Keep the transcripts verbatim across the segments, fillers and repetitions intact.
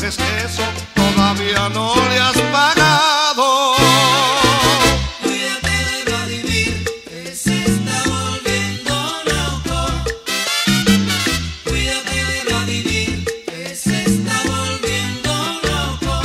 es eso? Todavía no le has pagado. Cuídate de Vladimir, que se está volviendo loco. Cuídate de Vladimir, que se está volviendo loco.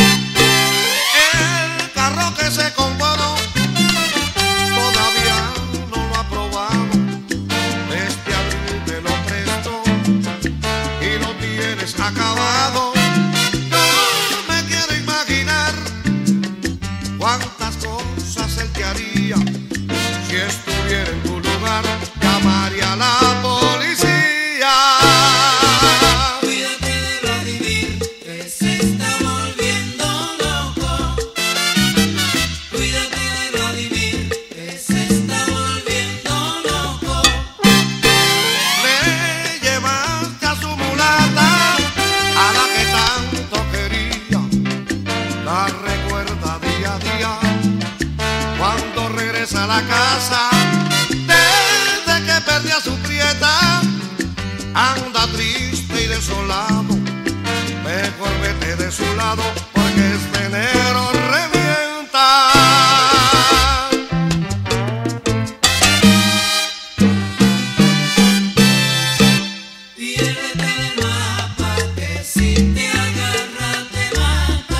El carro que se compró todavía no lo ha probado. Este abril te lo presto y lo tienes acabado. No me quiero imaginar cuántas cosas él te haría. Si estuviera en tu lugar, llamaría a la policía. Cuídate de Vladimir, que se está volviendo loco. Cuídate de Vladimir, que se está volviendo loco. Le llevaste a su mulata, a la que tanto quería. La recuerda día a día cuando regresa a la casa. Desde que perdió a su prieta, anda triste y desolado. Mejor vete de su lado, porque este enero revienta. Piérdete del mapa, que si te agarra te mata.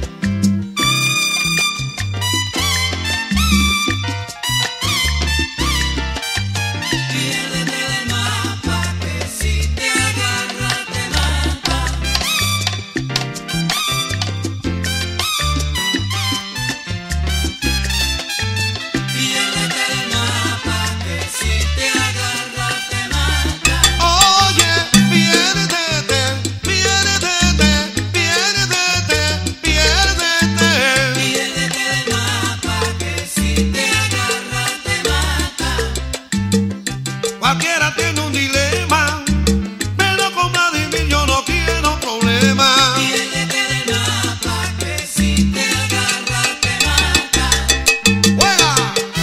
Piérdete del mapa, que si te agarra te mata. Piérdete del mapa, que si te agarra te mata. Oye, piérdete, piérdete, piérdete, piérdete. Piérdete del mapa, que si te agarra te mata. Cualquiera tiene un dilema, pero con Vladimir yo no quiero problemas. Piérdete del mapa, que si te agarra te mata. ¡Juega!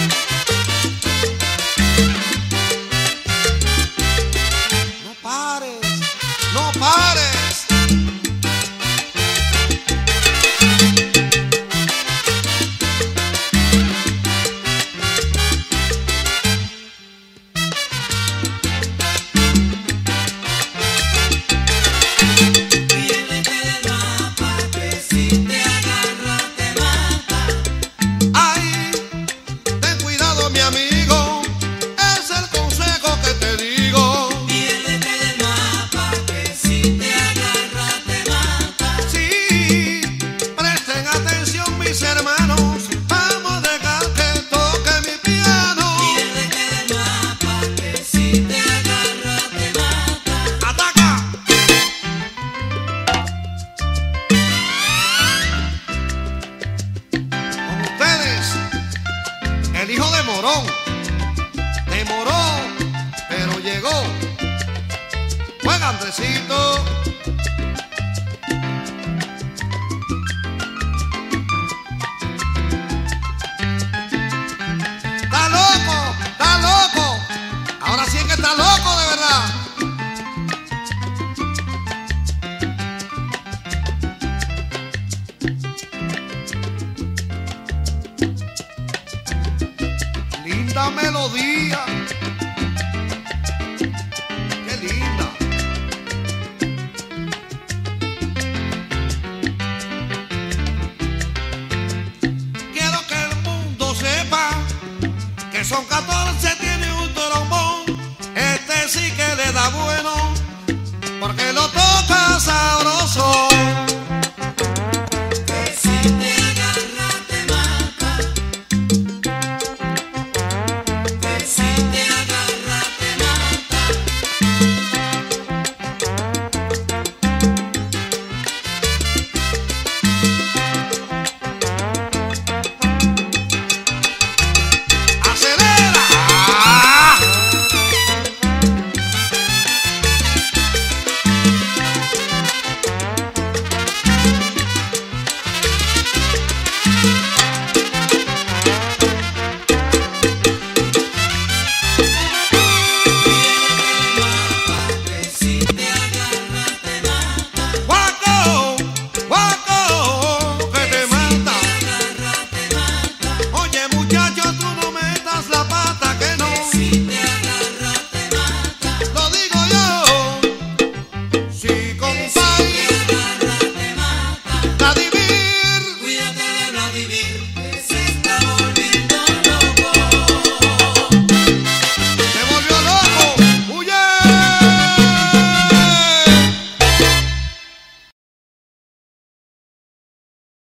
No pares, no pares. Piérdete del mapa, que si te agarra te mata. Ay, ten cuidado, mi amigo, es el consejo que te digo. Piérdete del mapa, que si te agarra te mata. Sí, presten atención, mis hermanos, vamos a dejar que toque mi piano. Piérdete del mapa, que si te agarra te mata. ¡Ataca! Con ustedes, el hijo de Morón. Demoró, pero llegó. Juega, Andresito. ¡Está loco! ¡Está loco! Ahora sí es que está loco de verdad. Linda melodía. Qué linda. Quiero que el mundo sepa que son catorce, tiene un trombón. Este sí que le da bueno, porque lo toca sabroso.